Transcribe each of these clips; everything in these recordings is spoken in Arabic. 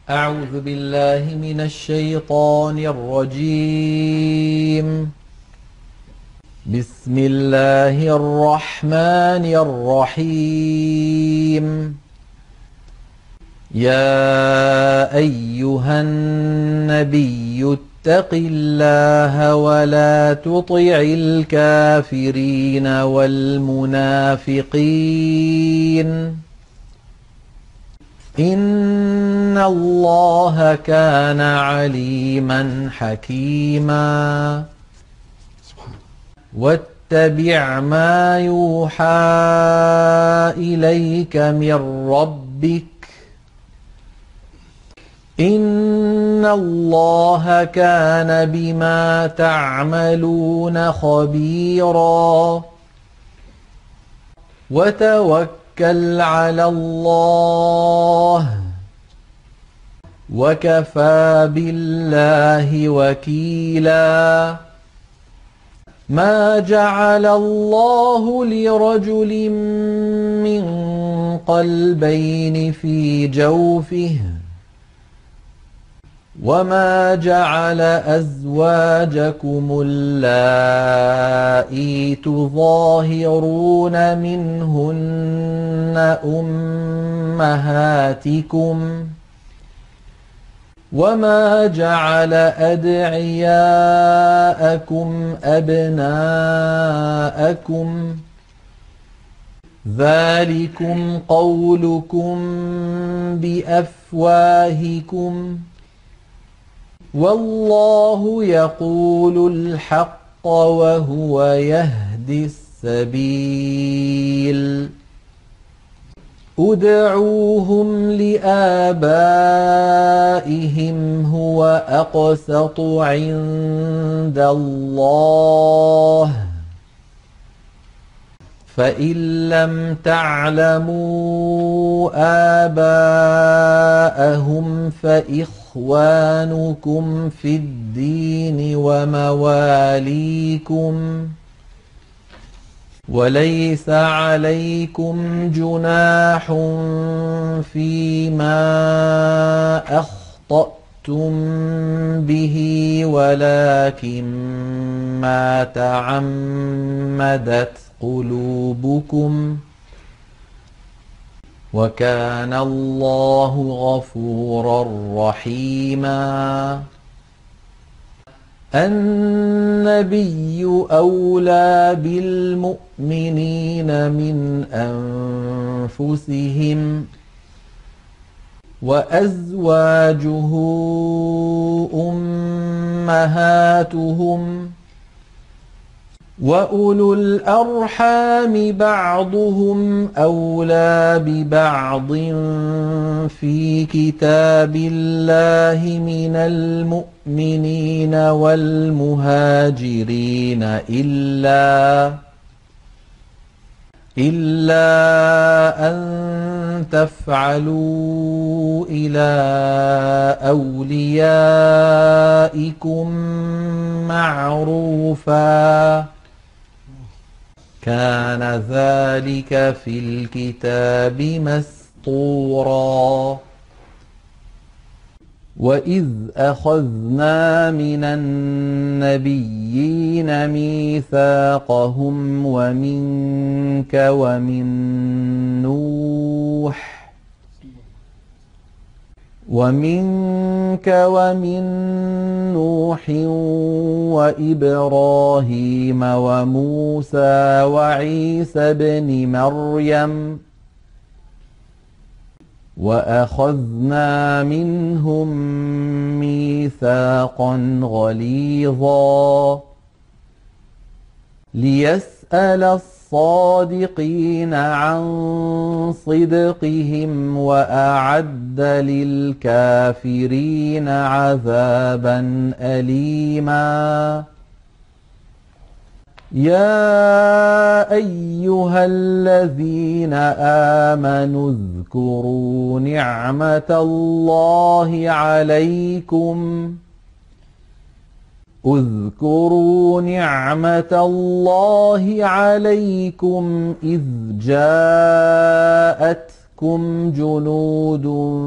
أعوذ بالله من الشيطان الرجيم. بسم الله الرحمن الرحيم. يا أيها النبي اتق الله ولا تطع الكافرين والمنافقين إن الله كان عليما حكيما. واتبع ما يوحى إليك من ربك إن الله كان بما تعملون خبيرا. وتوكل على الله وكفى بالله وكيلا. ما جعل الله لرجل من قلبين في جوفه وما جعل أزواجكم اللائي تظاهرون منهن أمهاتكم وما جعل أدعياءكم أبناءكم ذلكم قولكم بأفواهكم والله يقول الحق وهو يهدي السبيل. ادعوهم لآبائهم هو أقسط عند الله فإن لم تعلموا آباءهم فإخوانكم في الدين ومواليكم وليس عليكم جناح فيما أخطأتم به ولكن ما تعمدت قلوبكم وكان الله غفورا رحيما. النبي أولى بالمؤمنين من أنفسهم وأزواجه أمهاتهم وأولو الأرحام بعضهم أولى ببعض في كتاب الله من المؤمنين والمهاجرين إلا أن تفعلوا إلى أوليائكم معروفا كان ذلك في الكتاب مسطورا. وإذ أخذنا من النبيين ميثاقهم ومنك ومن نوح وإبراهيم وموسى وعيسى ابن مريم وأخذنا منهم ميثاقا غليظا ليسأل الصادقين عن صدقهم وأعد للكافرين عذابا أليما. يا أيها الذين آمنوا اذكروا نعمة الله عليكم اذكروا نعمة الله عليكم إذ جاءتكم تَأْتِيَنَّتْكُمْ جُنُودٌ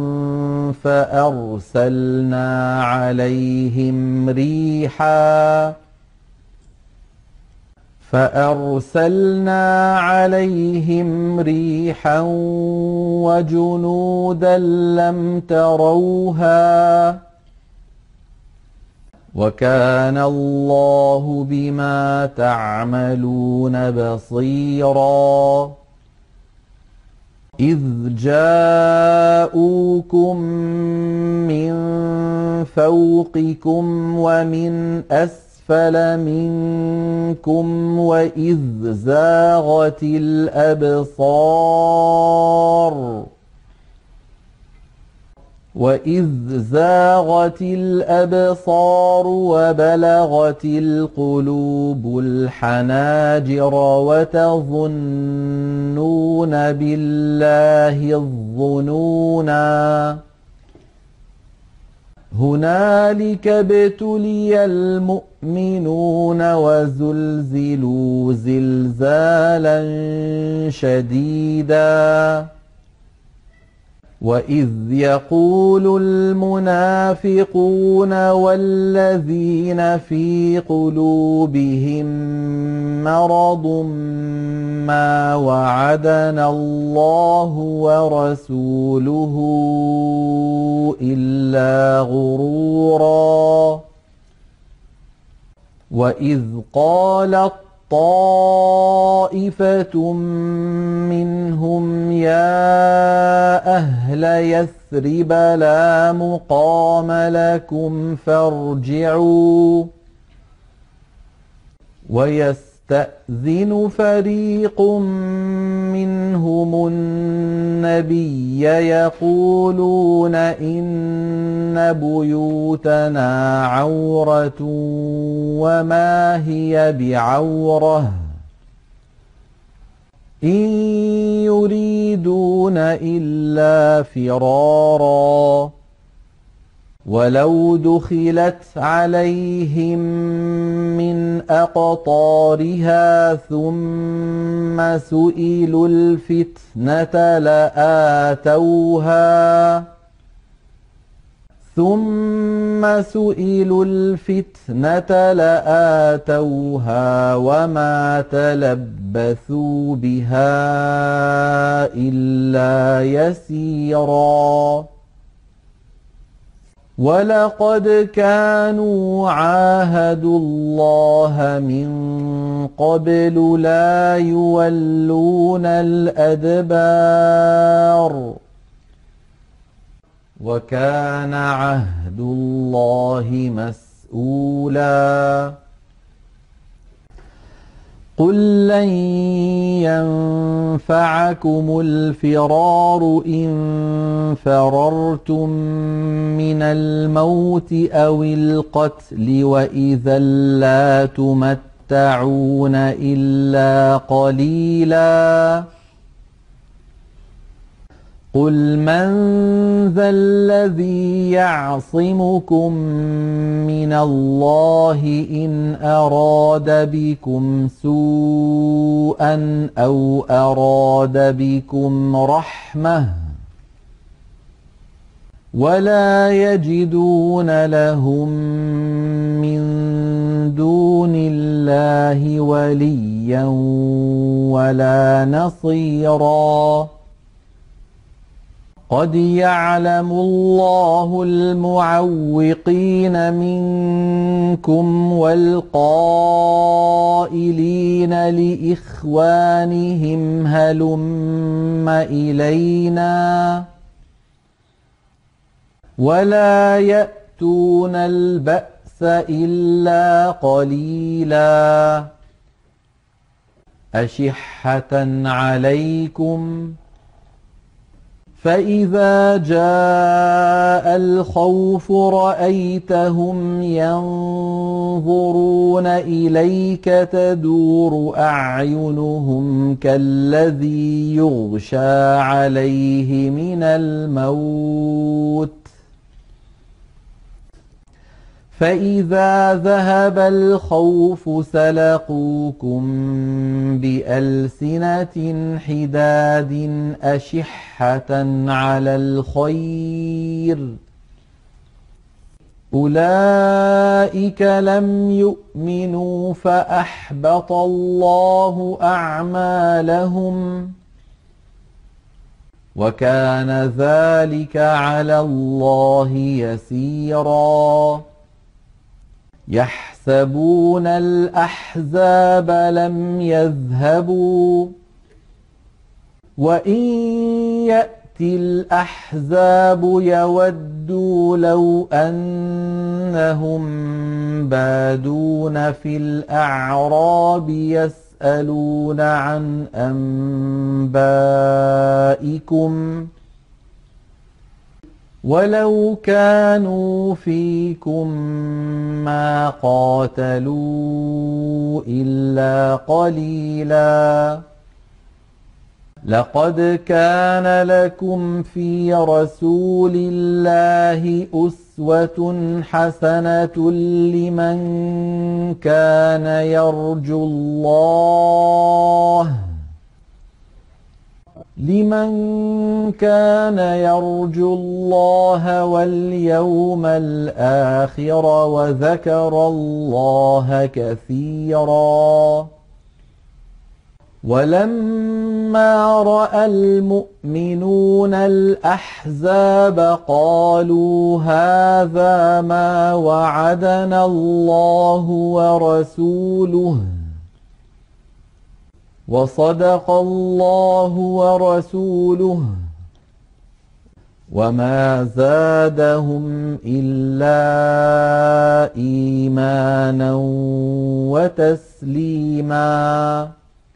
فَأَرْسَلْنَا عَلَيْهِمْ رِيحًا وَجُنُودًا لَّمْ تَرَوْهَا وَكَانَ اللَّهُ بِمَا تَعْمَلُونَ بَصِيرًا إِذْ جَاءُوكُم مِّن فَوْقِكُمْ وَمِنْ أَسْفَلَ مِنكُمْ وَإِذْ زَاغَتِ الْأَبْصَارُ وَبَلَغَتِ الْقُلُوبُ الْحَنَاجِرَ وَتَظُنُّونَ بِاللَّهِ الظُّنُونَا هُنَالِكَ ابْتُلِيَ الْمُؤْمِنُونَ وَزُلْزِلُوا زِلْزَالًا شَدِيدًا وَإِذْ يَقُولُ الْمُنَافِقُونَ وَالَّذِينَ فِي قُلُوبِهِم مَّرَضٌ مَّا وَعَدَنَا اللَّهُ وَرَسُولُهُ إِلَّا غُرُورًا وَإِذْ قَالَت طَّائِفَةٌ مِّنْهُمْ يَا أَهْلَ يَثْرِبَ لَا مُقَامَ لَكُمْ فَارْجِعُوا وَيَسْتَأْذِنُ فَرِيقٌ مِّنْهُمُ النَّبِيَّ يَقُولُونَ إِنَّ بُيُوتَنَا عَوْرَةٌ وَمَا هِيَ بِعَوْرَةٍ إِن يُرِيدُونَ إِلَّا فِرَارًا وَلَوْ دُخِلَتْ عَلَيْهِم مِّنْ أَقْطَارِهَا ثُمَّ سُئِلُوا الْفِتْنَةَ لَآتَوْهَا وَمَا تَلَبَّثُوا بِهَا إِلَّا يَسِيرًا وَلَقَدْ كَانُوا عَاهَدُوا اللَّهَ مِن قَبْلُ لَا يُوَلُّونَ الْأَدْبَارَ وَكَانَ عَهْدُ اللَّهِ مَسْئُولًا قُل لَّن يَنفَعَكُمُ الْفِرَارُ إِن فَرَرْتُم مِّنَ الْمَوْتِ أَوِ الْقَتْلِ وَإِذًا لَّا تُمَتَّعُونَ إِلَّا قَلِيلًا قُلْ مَن ذَا الَّذِي يَعْصِمُكُم مِّنَ اللَّهِ إِنْ أَرَادَ بِكُمْ سُوءًا أَوْ أَرَادَ بِكُمْ رَحْمَةً وَلَا يَجِدُونَ لَهُم مِّن دُونِ اللَّهِ وَلِيًّا وَلَا نَصِيرًا قَدْ يَعْلَمُ اللَّهُ الْمُعَوِّقِينَ مِنكُمْ وَالْقَائِلِينَ لِإِخْوَانِهِمْ هَلُمَّ إِلَيْنَا وَلَا يَأْتُونَ الْبَأْسَ إِلَّا قَلِيلًا أَشِحَّةً عَلَيْكُمْ فَإِذَا جَاءَ الْخَوْفُ رَأَيْتَهُمْ يَنظُرُونَ إِلَيْكَ تَدُورُ أَعْيُنُهُمْ كَالَّذِي يُغْشَىٰ عَلَيْهِ مِنَ الْمَوْتِ فإذا ذهب الخوف سلقوكم بألسنة حداد أشحة على الخير أولئك لم يؤمنوا فأحبط الله أعمالهم وكان ذلك على الله يسيرا يحسبون الأحزاب لم يذهبوا وإن يأتي الأحزاب يودوا لو أنهم بادون في الأعراب يسألون عن أنبائكم ولو كانوا فيكم ما قاتلوا إلا قليلا لقد كان لكم في رسول الله أسوة حسنة لمن كان يرجو الله واليوم الآخر وذكر الله كثيرا ولما رأى المؤمنون الأحزاب قالوا هذا ما وعدنا الله ورسوله وصدق الله ورسوله وما زادهم إلا إيمانا وتسليما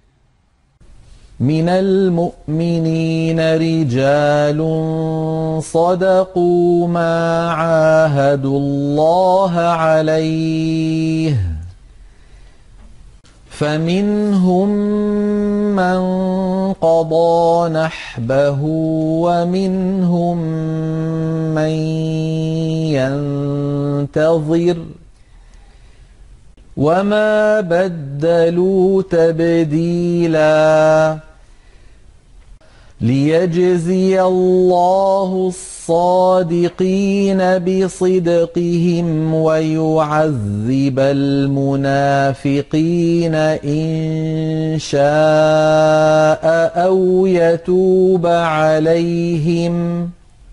من المؤمنين رجال صدقوا ما عاهدوا الله عليه فمنهم من قضى نحبه ومنهم من ينتظر وما بدلوا تبديلا ليجزي الله الصادقين بصدقهم ويعذب المنافقين إن شاء أو يتوب عليهم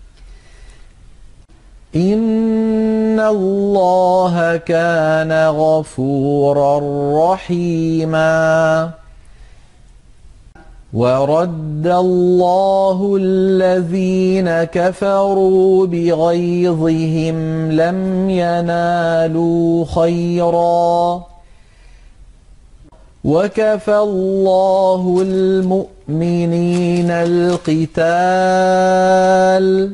إن الله كان غفورا رحيما ورد الله الذين كفروا بغيظهم لم ينالوا خيرا وكفى الله المؤمنين القتال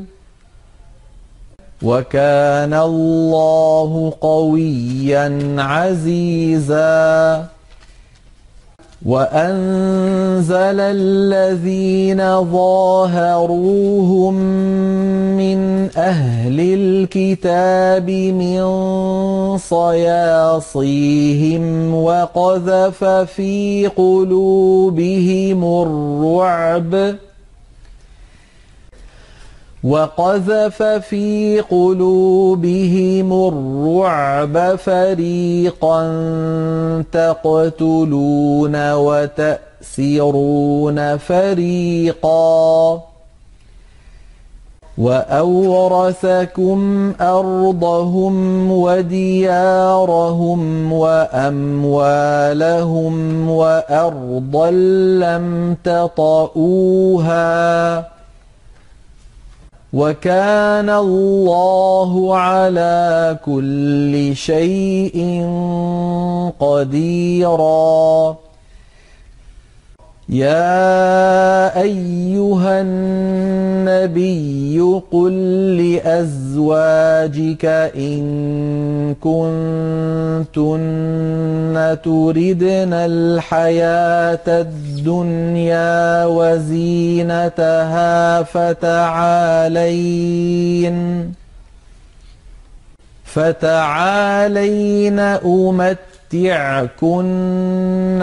وكان الله قويا عزيزا وأنزل الذين ظاهروهم من أهل الكتاب من صياصيهم وقذف في قلوبهم الرعب فريقا تقتلون وتأسرون فريقا وأورثكم أرضهم وديارهم وأموالهم وأرضا لم تطئوها وكان الله على كل شيء قديرا يا أيها النبي قل لأزواجك إن كنتن تردن الحياة الدنيا فتعالين أمتعكن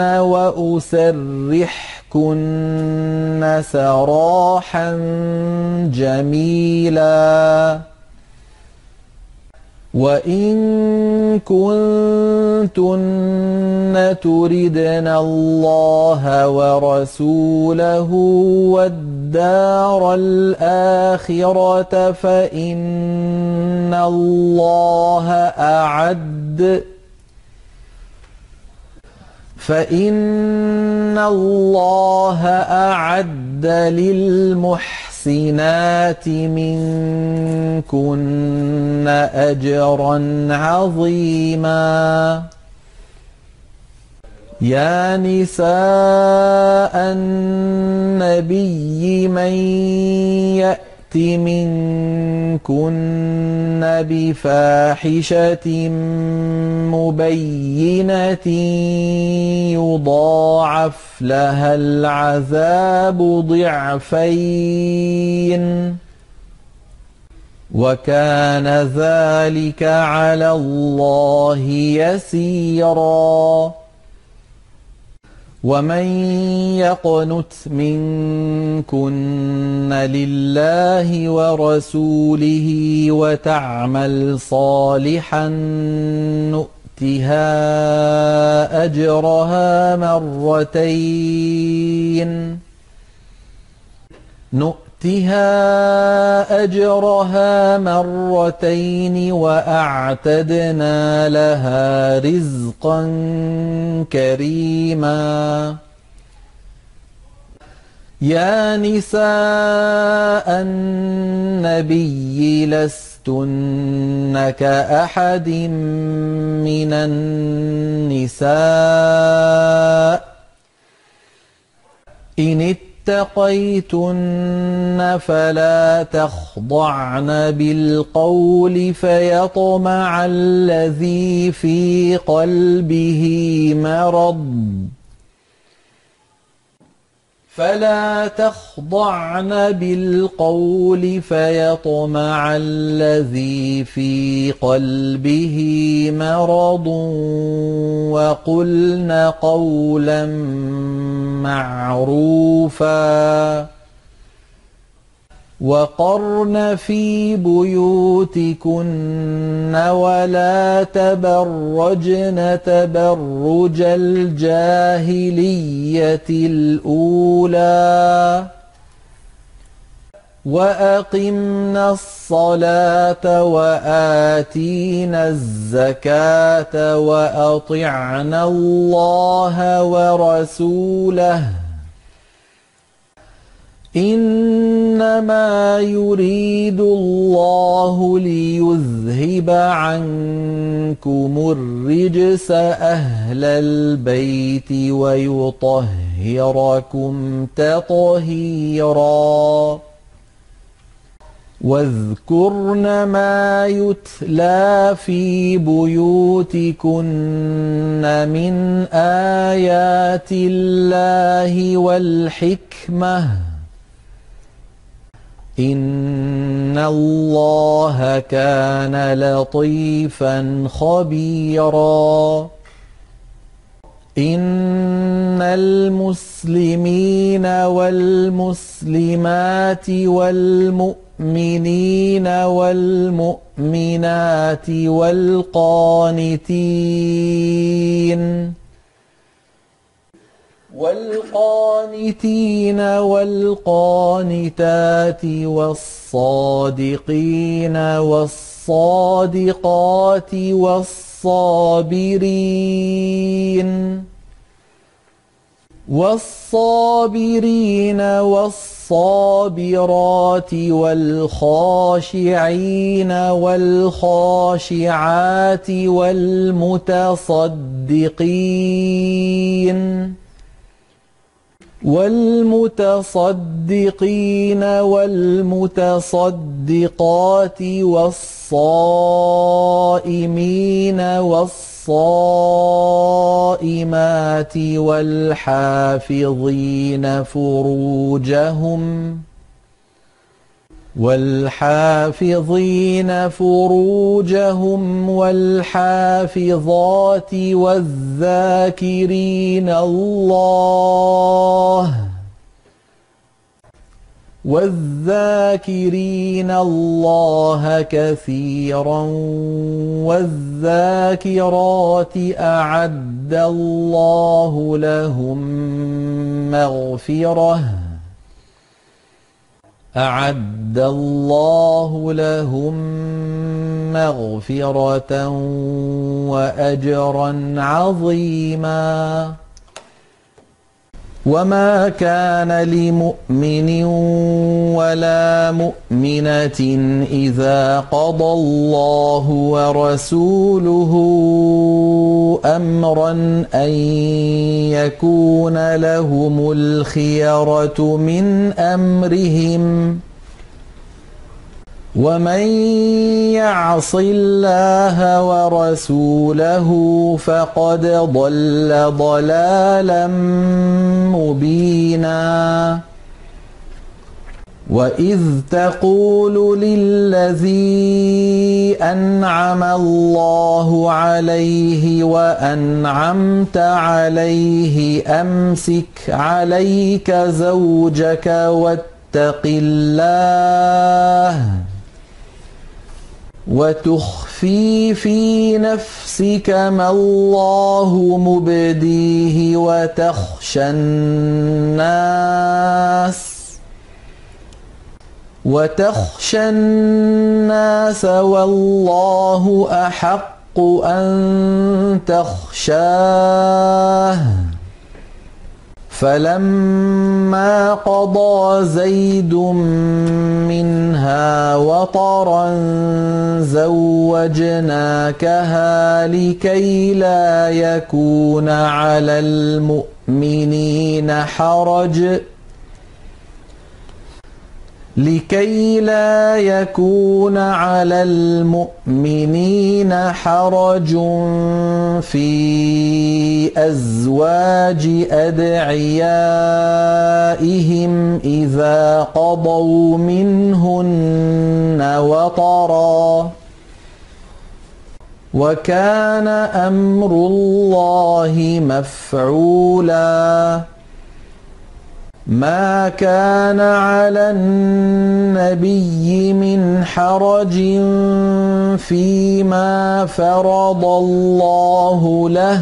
وأسرحكن سراحا جميلا وإن كنتن تردن الله ورسوله والدار الآخرة فإن الله أعد للمحسنات منكن أجرا عظيما يا نساء النبي من يأت منكن بفاحشة مبينة يضاعف لها العذاب ضعفين وكان ذلك على الله يسيرا ومن يقنت منكن لله ورسوله وتعمل صالحا نؤتها أجرها مرتين وأعتدنا لها رزقا كريما يا نساء النبي لستن كأحد من النساء إن اتقيتن فلا تخضعن بالقول فيطمع الذي في قلبه مرض وقلن قولا معروفا وقرن في بيوتكن ولا تبرجن تبرج الجاهلية الأولى وأقمنا الصلاة وآتينا الزكاة وأطعنا الله ورسوله إنما يريد الله ليذهب عنكم الرجس أهل البيت ويطهركم تطهيرا واذكرن ما يتلى في بيوتكن من آيات الله والحكمة إن الله كان لطيفا خبيرا إن المسلمين والمسلمات والمؤمنين والمؤمنات والقانتين والقانتات والصادقين والصادقات والصابرين والصابرات والخاشعين والخاشعات والمتصدقين والمتصدقات والصائمين والصائمات والحافظين فروجهم والحافظات والذاكرين الله كثيرا والذاكرات أعد الله لهم مغفرة وأجرا عظيما. وما كان لمؤمن ولا مؤمنة إذا قضى الله ورسوله أمرا أن يكون لهم الخيرة من أمرهم ومن يعص الله ورسوله فقد ضل ضلالا مبينا. وإذ تقول للذي أنعم الله عليه وأنعمت عليه أمسك عليك زوجك واتق الله وتخفي في نفسك ما الله مبديه وتخشى الناس والله أحق أن تخشاه. فلما قضى زيد منها وطرا زوجناكها لكي لا يكون على المؤمنين حرج في أزواج أدعيائهم إذا قضوا منهن وطرا وكان أمر الله مفعولا. ما كان على النبي من حرج فيما فرض الله له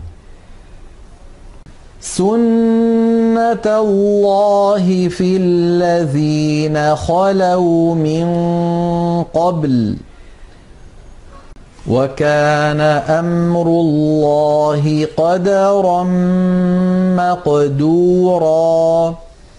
سنة الله في الذين خلوا من قبل وكان أمر الله قدرا مقدورا.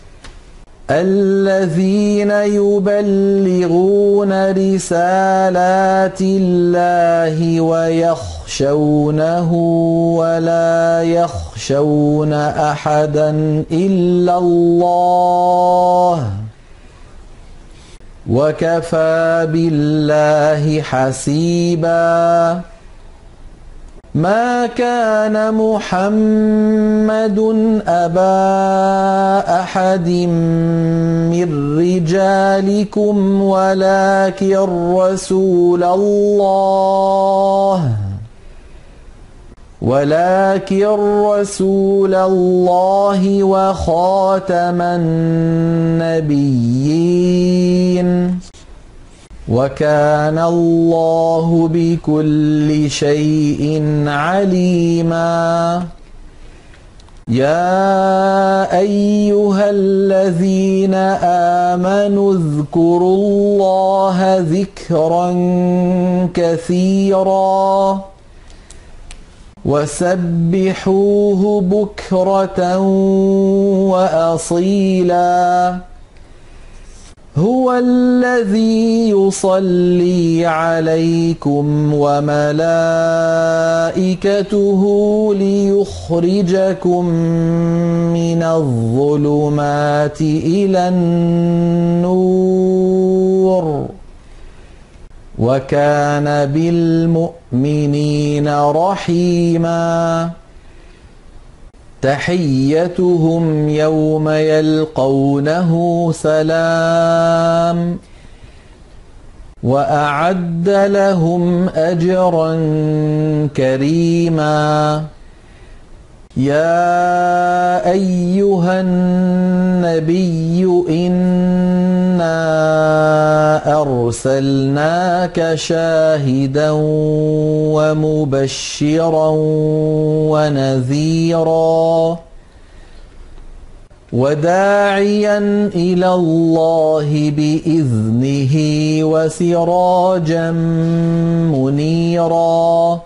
الذين يبلغون رسالات الله ويخشونه ولا يخشون أحدا إلا الله وكفى بالله حسيبا. ما كان محمد أبا أحد من رجالكم ولكن رسول الله وخاتم النبيين وكان الله بكل شيء عليما. يا أيها الذين آمنوا اذكروا الله ذكرا كثيرا وسبحوه بكرة وأصيلا. هو الذي يصلي عليكم وملائكته ليخرجكم من الظلمات إلى النور وكان بالمؤمنين رحيما. تحيتهم يوم يلقونه سلام وأعد لهم أجرا كريما. يا أيها النبي إنا أرسلناك شاهدا ومبشرا ونذيرا وداعيا إلى الله بإذنه وسراجا منيرا.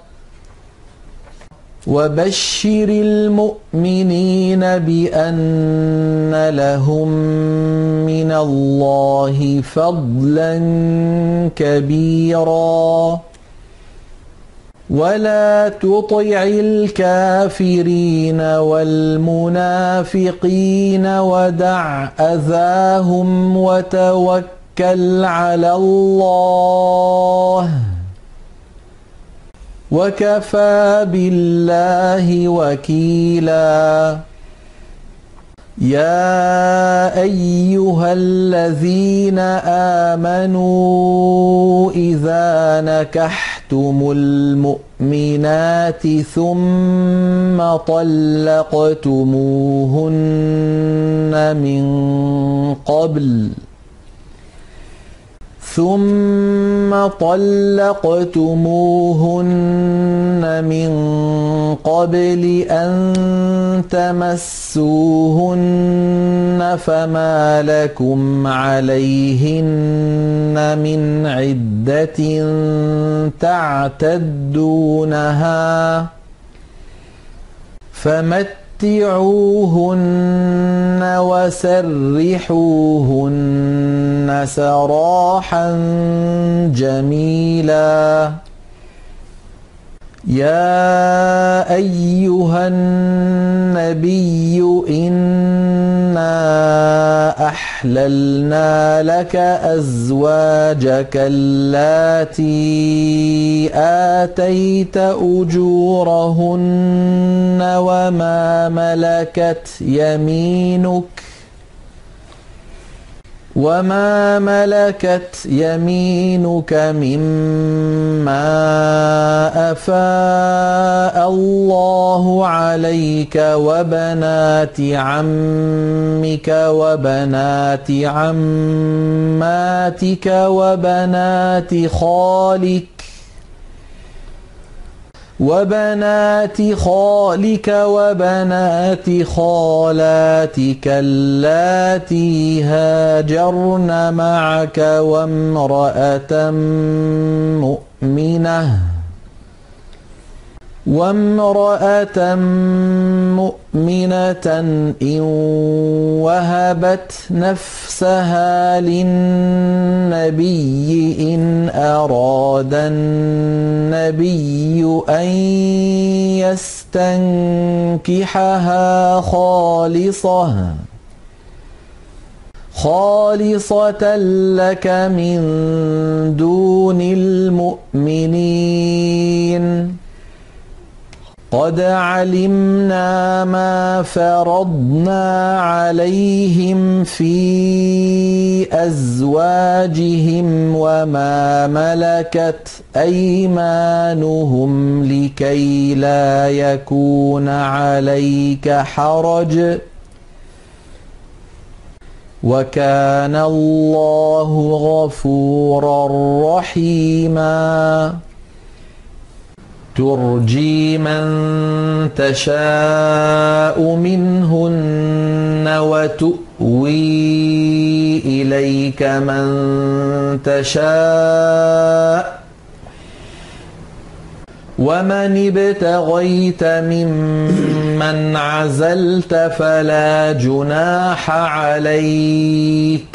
وبشر المؤمنين بأن لهم من الله فضلا كبيرا. ولا تطع الكافرين والمنافقين ودع أذاهم وتوكل على الله وكفى بالله وكيلا. يا أيها الذين آمنوا إذا نكحتم المؤمنات ثم طلقتموهن من قبل أن تمسوهن فما لكم عليهن من عدة تعتدونها فمتعوهن وسرحوهن سراحا جميلا. يا أيها النبي إنا أحللنا لك أزواجك اللاتي آتيت أجورهن وما ملكت يمينك مما أفاء الله عليك وبنات عمك وبنات عماتك وبنات خالك وبنات خالاتك اللاتي هاجرن معك وامرأة مؤمنة إن وهبت نفسها للنبي إن أراد النبي أن يستنكحها خالصة لك من دون المؤمنين. قد علمنا ما فرضنا عليهم في أزواجهم وما ملكت أيمانهم لكي لا يكون عليك حرج وكان الله غفورا رحيما. ترجي من تشاء منهن وتؤوي إليك من تشاء ومن ابتغيت ممن عزلت فلا جناح عليك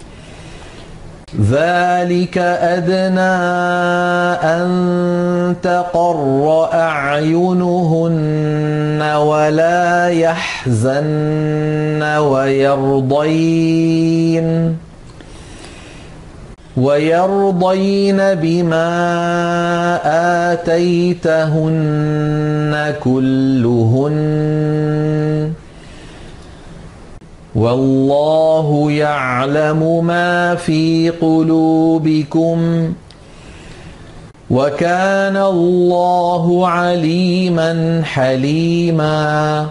ذلك أدنى أن تقر أعينهن ولا يحزن ويرضين بما آتيتهن كلهن والله يعلم ما في قلوبكم وكان الله عليما حليما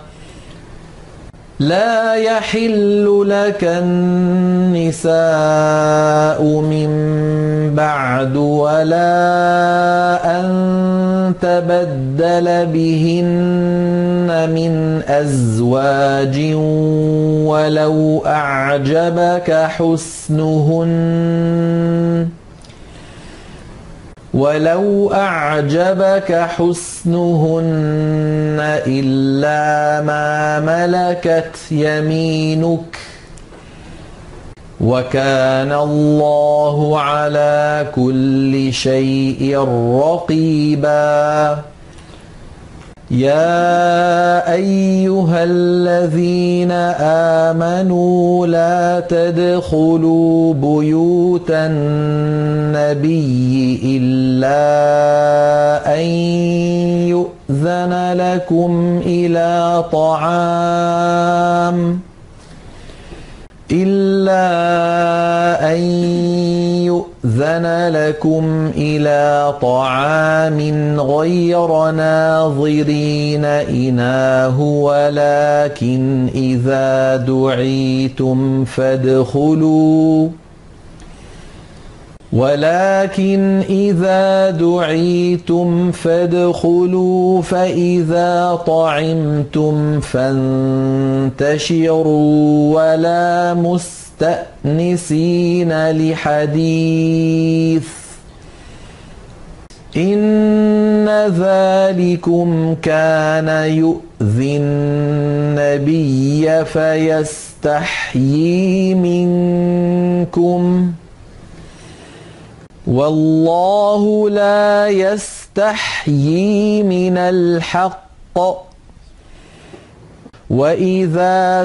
لا يحل لك النساء من بعد ولا أن تبدل بهن من أزواج ولو أعجبك حسنهن إلا ما ملكت يمينك وكان الله على كل شيء رقيبا يا أيها الذين آمنوا لا تدخلوا بيوت النبي إلا أن يؤذن لكم إلى طعام غير ناظرين إناه ولكن إذا دعيتم فادخلوا فإذا طعمتم فانتشروا ولا مستأنسين لحديث إن ذلكم كان يؤذي النبي فيستحيي منكم والله لا يستحيي من الحق وإذا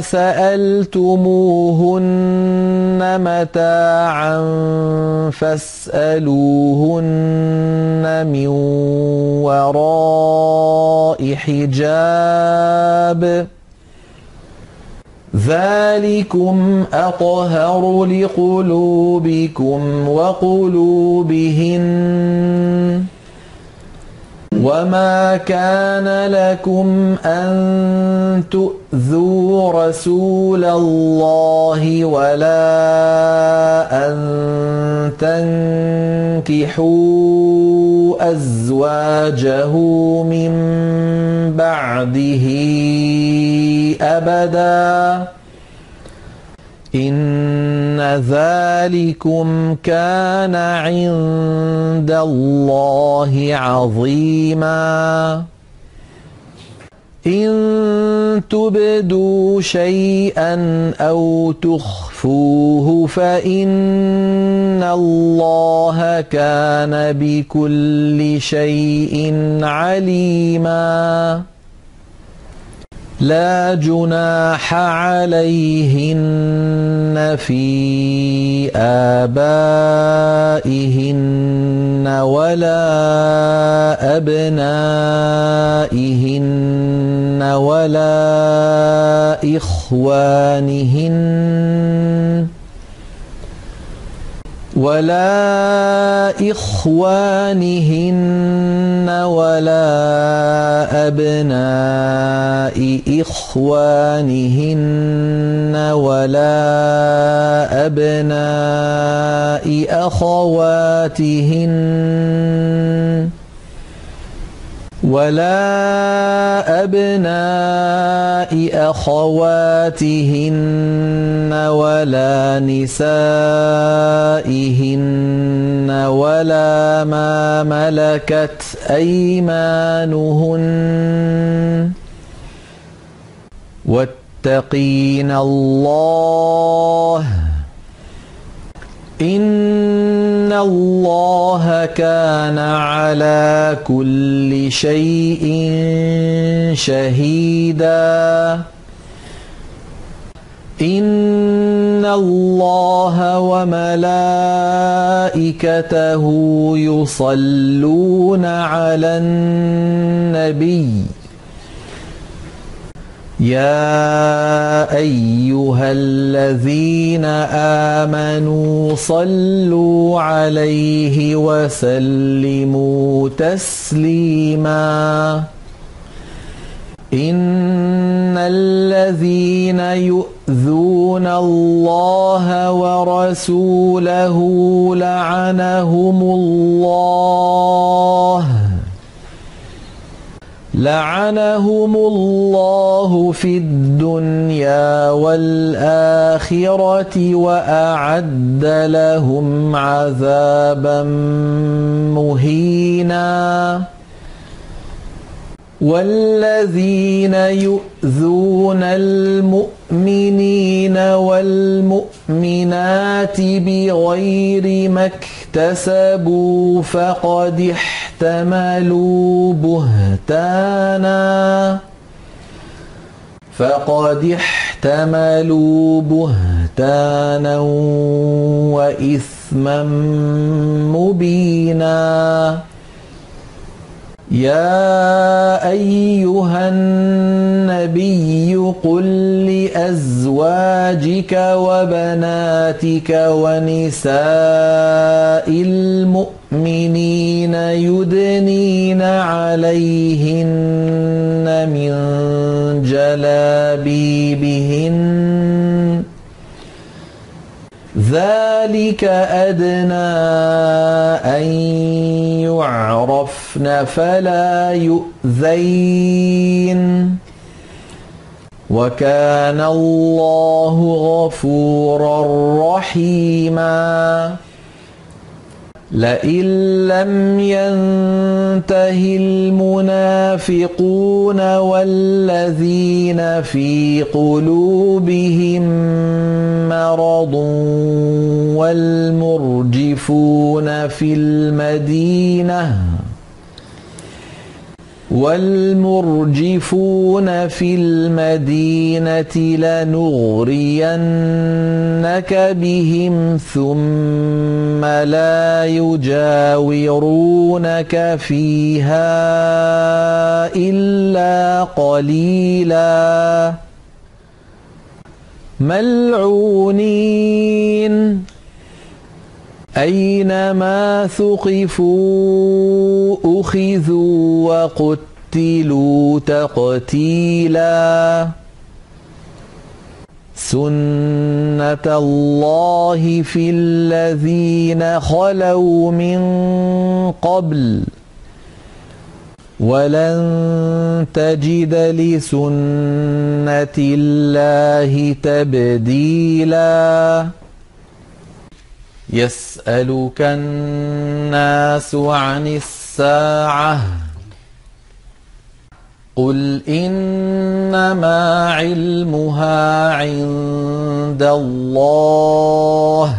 سألتموهن متاعا فاسألوهن من وراء حجاب ذلكم أطهر لقلوبكم وقلوبهن وما كان لكم أن تؤذوا رسول الله ولا أن تنكحوا أزواجه من بعده أبدا إن ذلكم كان عند الله عظيما إن تبدوا شيئا أو تخفوه فإن الله كان بكل شيء عليما لا جناح عليهن في آبائهن ولا أبنائهن ولا إخوانهن ولا أبناء إخوانهن ولا أبناء أخواتهن ولا نسائهن ولا ما ملكت أيمانهن واتقين الله إن الله كان على كل شيء شهيدا إن الله وملائكته يصلون على النبي يا أيها الذين آمنوا صلوا عليه وسلموا تسليما إن الذين يؤذون الله ورسوله لعنهم الله في الدنيا والآخرة وأعد لهم عذابا مهينا والذين يؤذون المؤمنين والمؤمنات بغير ما اكتسبوا فقد احتملوا بهتانا وإثما مبينا يا أيها النبي قل لأزواجك وبناتك ونساء المؤمنين يدنين عليهن من جلابيبهن ذلك أدنى أن يعرفن فلا يؤذين وكان الله غفورا رحيما لئن لم ينته المنافقون والذين في قلوبهم مرض والمرجفون في المدينة لنغرينك بهم ثم لا يجاورونك فيها إلا قليلا ملعونين أينما ثقفوا أخذوا وقتلوا تقتيلا سنة الله في الذين خلوا من قبل ولن تجد لسنة الله تبديلا يسألك الناس عن الساعة قل إنما علمها عند الله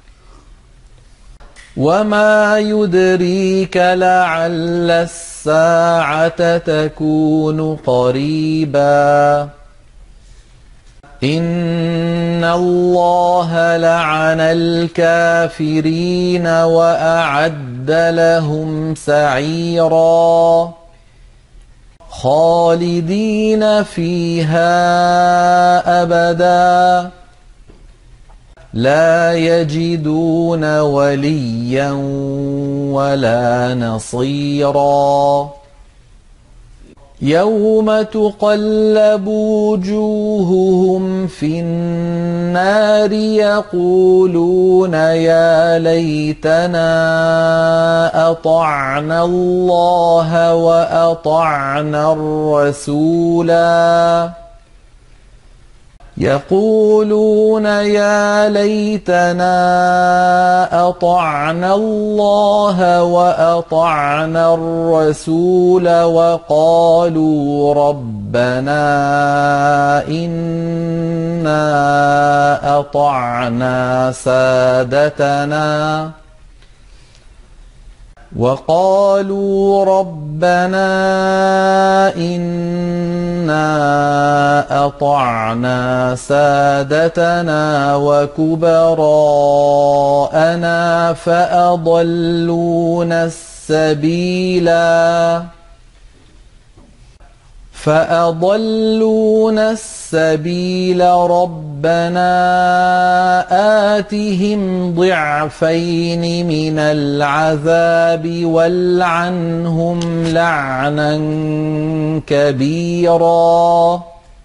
وما يدريك لعل الساعة تكون قريبا إن الله لعن الكافرين وأعد لهم سعيرا خالدين فيها أبدا لا يجدون وليا ولا نصيرا يوم تقلب وجوههم في النار يقولون يا ليتنا أطعنا الله وأطعنا الرسولا يقولون يا ليتنا أطعنا الله وأطعنا الرسول وقالوا ربنا إنا أطعنا سادتنا وكبراءنا فأضلونا السبيلا فأضلونا السبيل ربنا آتهم ضعفين من العذاب والعنهم لعنا كبيرا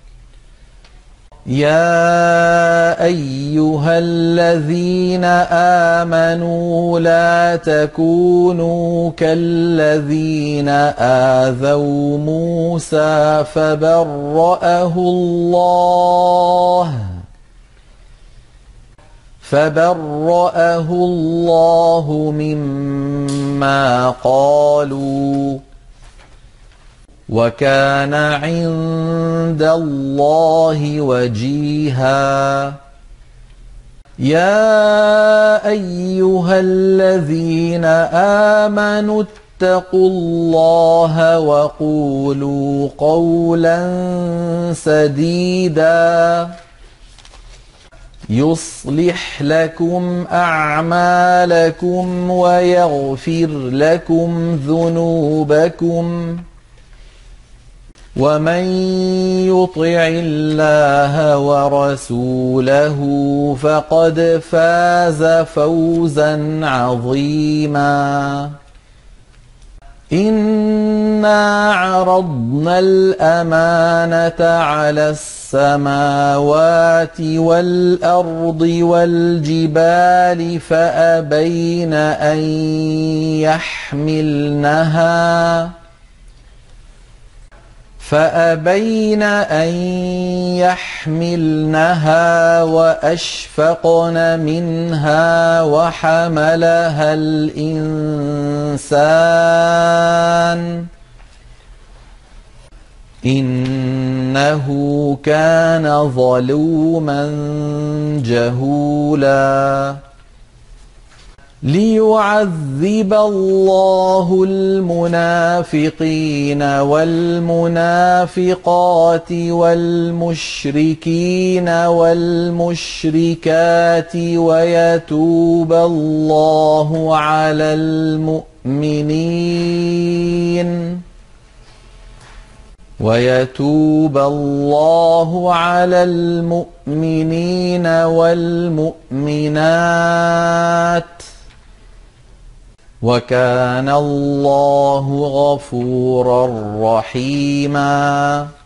يا أيها الذين آمنوا لا تكونوا كالذين آذوا موسى فبرأه الله مما قالوا وكان عند الله وجيها يا أيها الذين آمنوا اتقوا الله وقولوا قولا سديدا يصلح لكم أعمالكم ويغفر لكم ذنوبكم ومن يطع الله ورسوله فقد فاز فوزا عظيما إنا عرضنا الأمانة على السماوات والأرض والجبال فأبين أن يحملنها وأشفقن منها وحملها الإنسان إنه كان ظلوما جهولا ليعذب الله المنافقين والمنافقات والمشركين والمشركات ويتوب الله على المؤمنين والمؤمنات وكان الله غفورا رحيما